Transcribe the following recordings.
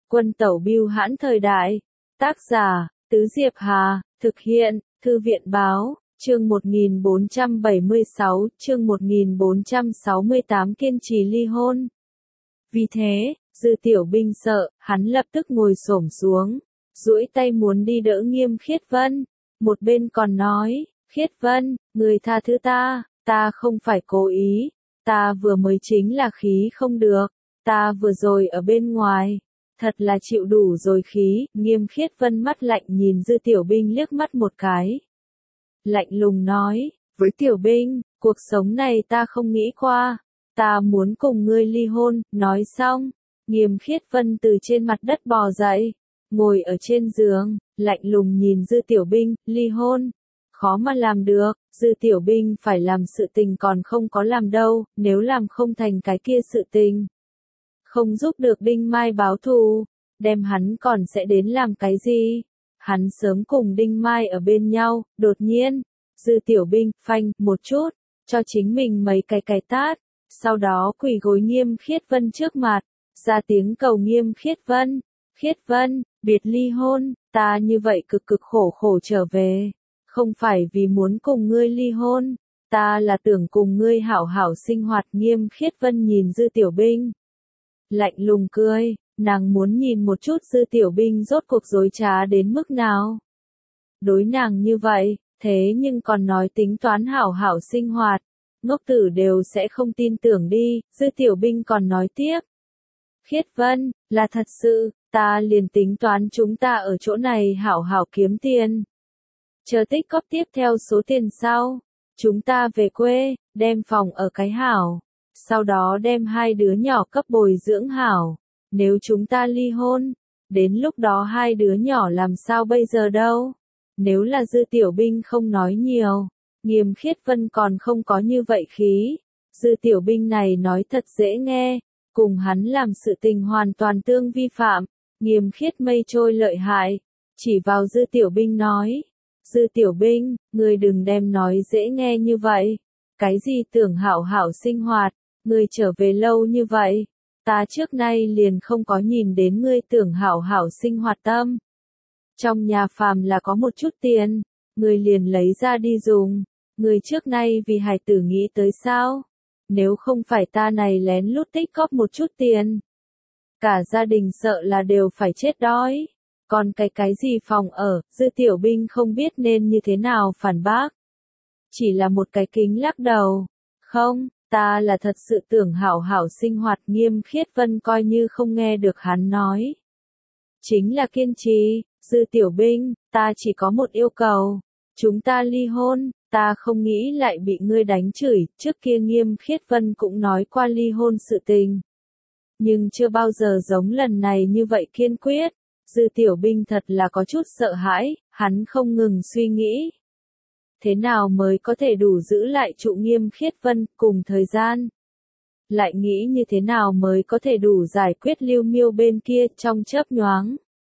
Quân tẩu bưu hãn thời đại. Tác giả, Tứ Diệp Hà, thực hiện, Thư viện báo, chương 1476, chương 1468 kiên trì ly hôn. Vì thế, Dư Tiểu Binh sợ, hắn lập tức ngồi xổm xuống, duỗi tay muốn đi đỡ Nghiêm Khiết Vân. Một bên còn nói, Khiết Vân, người tha thứ ta không phải cố ý, ta vừa mới chính là khí không được, ta vừa rồi ở bên ngoài, thật là chịu đủ rồi khí. Nghiêm Khiết Vân mắt lạnh nhìn Dư Tiểu Binh liếc mắt một cái. Lạnh lùng nói, với Tiểu Binh, cuộc sống này ta không nghĩ qua, ta muốn cùng ngươi ly hôn. Nói xong, Nghiêm Khiết Vân từ trên mặt đất bò dậy, ngồi ở trên giường, lạnh lùng nhìn Dư Tiểu Binh. Ly hôn? Khó mà làm được, Dư Tiểu Binh phải làm sự tình còn không có làm đâu, nếu làm không thành cái kia sự tình, không giúp được Đinh Mai báo thù, đem hắn còn sẽ đến làm cái gì? Hắn sớm cùng Đinh Mai ở bên nhau. Đột nhiên, Dư Tiểu Binh phanh một chút, cho chính mình mấy cái tát, sau đó quỳ gối Nghiêm Khiết Vân trước mặt, ra tiếng cầu Nghiêm Khiết Vân. Khiết Vân, biệt ly hôn, ta như vậy cực khổ trở về, không phải vì muốn cùng ngươi ly hôn, ta là tưởng cùng ngươi hảo hảo sinh hoạt. Nghiêm Khiết Vân nhìn Dư Tiểu Binh, lạnh lùng cười, nàng muốn nhìn một chút Dư Tiểu Binh rốt cuộc dối trá đến mức nào. Đối nàng như vậy, thế nhưng còn nói tính toán hảo hảo sinh hoạt, ngốc tử đều sẽ không tin tưởng đi. Dư Tiểu Binh còn nói tiếp, Khiết Vân, là thật sự, ta liền tính toán chúng ta ở chỗ này hảo hảo kiếm tiền. Chờ tích góp tiếp theo số tiền sau, chúng ta về quê, đem phòng ở cái hảo, sau đó đem hai đứa nhỏ cấp bồi dưỡng hảo. Nếu chúng ta ly hôn, đến lúc đó hai đứa nhỏ làm sao bây giờ đâu? Nếu là Dư Tiểu Binh không nói nhiều, Nghiêm Khiết Vân còn không có như vậy khí. Dư Tiểu Binh này nói thật dễ nghe, cùng hắn làm sự tình hoàn toàn tương vi phạm. Nghiêm Khiết mây trôi lợi hại, chỉ vào Dư Tiểu Binh nói, Dư Tiểu Binh, ngươi đừng đem nói dễ nghe như vậy, cái gì tưởng hảo hảo sinh hoạt, ngươi trở về lâu như vậy, ta trước nay liền không có nhìn đến ngươi tưởng hảo hảo sinh hoạt tâm. Trong nhà phàm là có một chút tiền, ngươi liền lấy ra đi dùng, ngươi trước nay vì hài tử nghĩ tới sao? Nếu không phải ta này lén lút tích góp một chút tiền, cả gia đình sợ là đều phải chết đói. Còn cái gì phòng ở, Dư Tiểu Binh không biết nên như thế nào phản bác. Chỉ là một cái kính lắc đầu. Không, ta là thật sự tưởng hảo hảo sinh hoạt. Nghiêm Khiết Vân coi như không nghe được hắn nói. Chính là kiên trì. Dư Tiểu Binh, ta chỉ có một yêu cầu. Chúng ta ly hôn, ta không nghĩ lại bị ngươi đánh chửi. Trước kia Nghiêm Khiết Vân cũng nói qua ly hôn sự tình, nhưng chưa bao giờ giống lần này như vậy kiên quyết. Dư Tiểu Binh thật là có chút sợ hãi, hắn không ngừng suy nghĩ. Thế nào mới có thể đủ giữ lại trụ Nghiêm Khiết Vân, cùng thời gian? Lại nghĩ như thế nào mới có thể đủ giải quyết Lưu Miêu bên kia. Trong chớp nhoáng,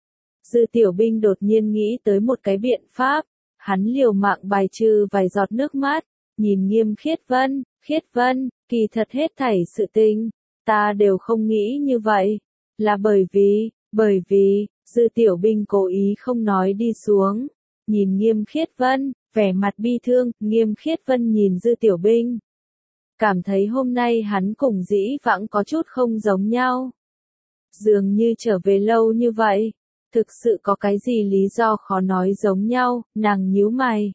Dư Tiểu Binh đột nhiên nghĩ tới một cái biện pháp, hắn liều mạng bài trừ vài giọt nước mắt, nhìn Nghiêm Khiết Vân. Khiết Vân, kỳ thật hết thảy sự tình, ta đều không nghĩ như vậy, là bởi vì, Dư Tiểu Binh cố ý không nói đi xuống, nhìn Nghiêm Khiết Vân, vẻ mặt bi thương. Nghiêm Khiết Vân nhìn Dư Tiểu Binh, cảm thấy hôm nay hắn cùng dĩ vãng có chút không giống nhau. Dường như trở về lâu như vậy, thực sự có cái gì lý do khó nói giống nhau. Nàng nhíu mày,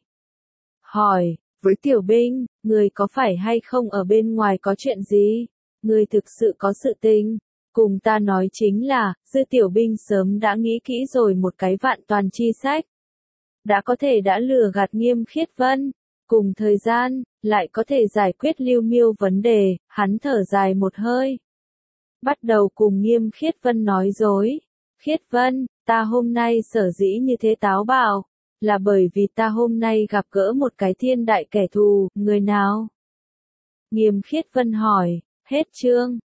hỏi, với Tiểu Binh, người có phải hay không ở bên ngoài có chuyện gì? Người thực sự có sự tình cùng ta nói chính là. Dư Tiểu Binh sớm đã nghĩ kỹ rồi một cái vạn toàn chi sách, đã có thể đã lừa gạt Nghiêm Khiết Vân, cùng thời gian lại có thể giải quyết Lưu Miêu vấn đề. Hắn thở dài một hơi, bắt đầu cùng Nghiêm Khiết Vân nói dối. Khiết Vân, ta hôm nay sở dĩ như thế táo bạo, là bởi vì ta hôm nay gặp gỡ một cái thiên đại kẻ thù. Người nào? Nghiêm Khiết Vân hỏi. Hết chương.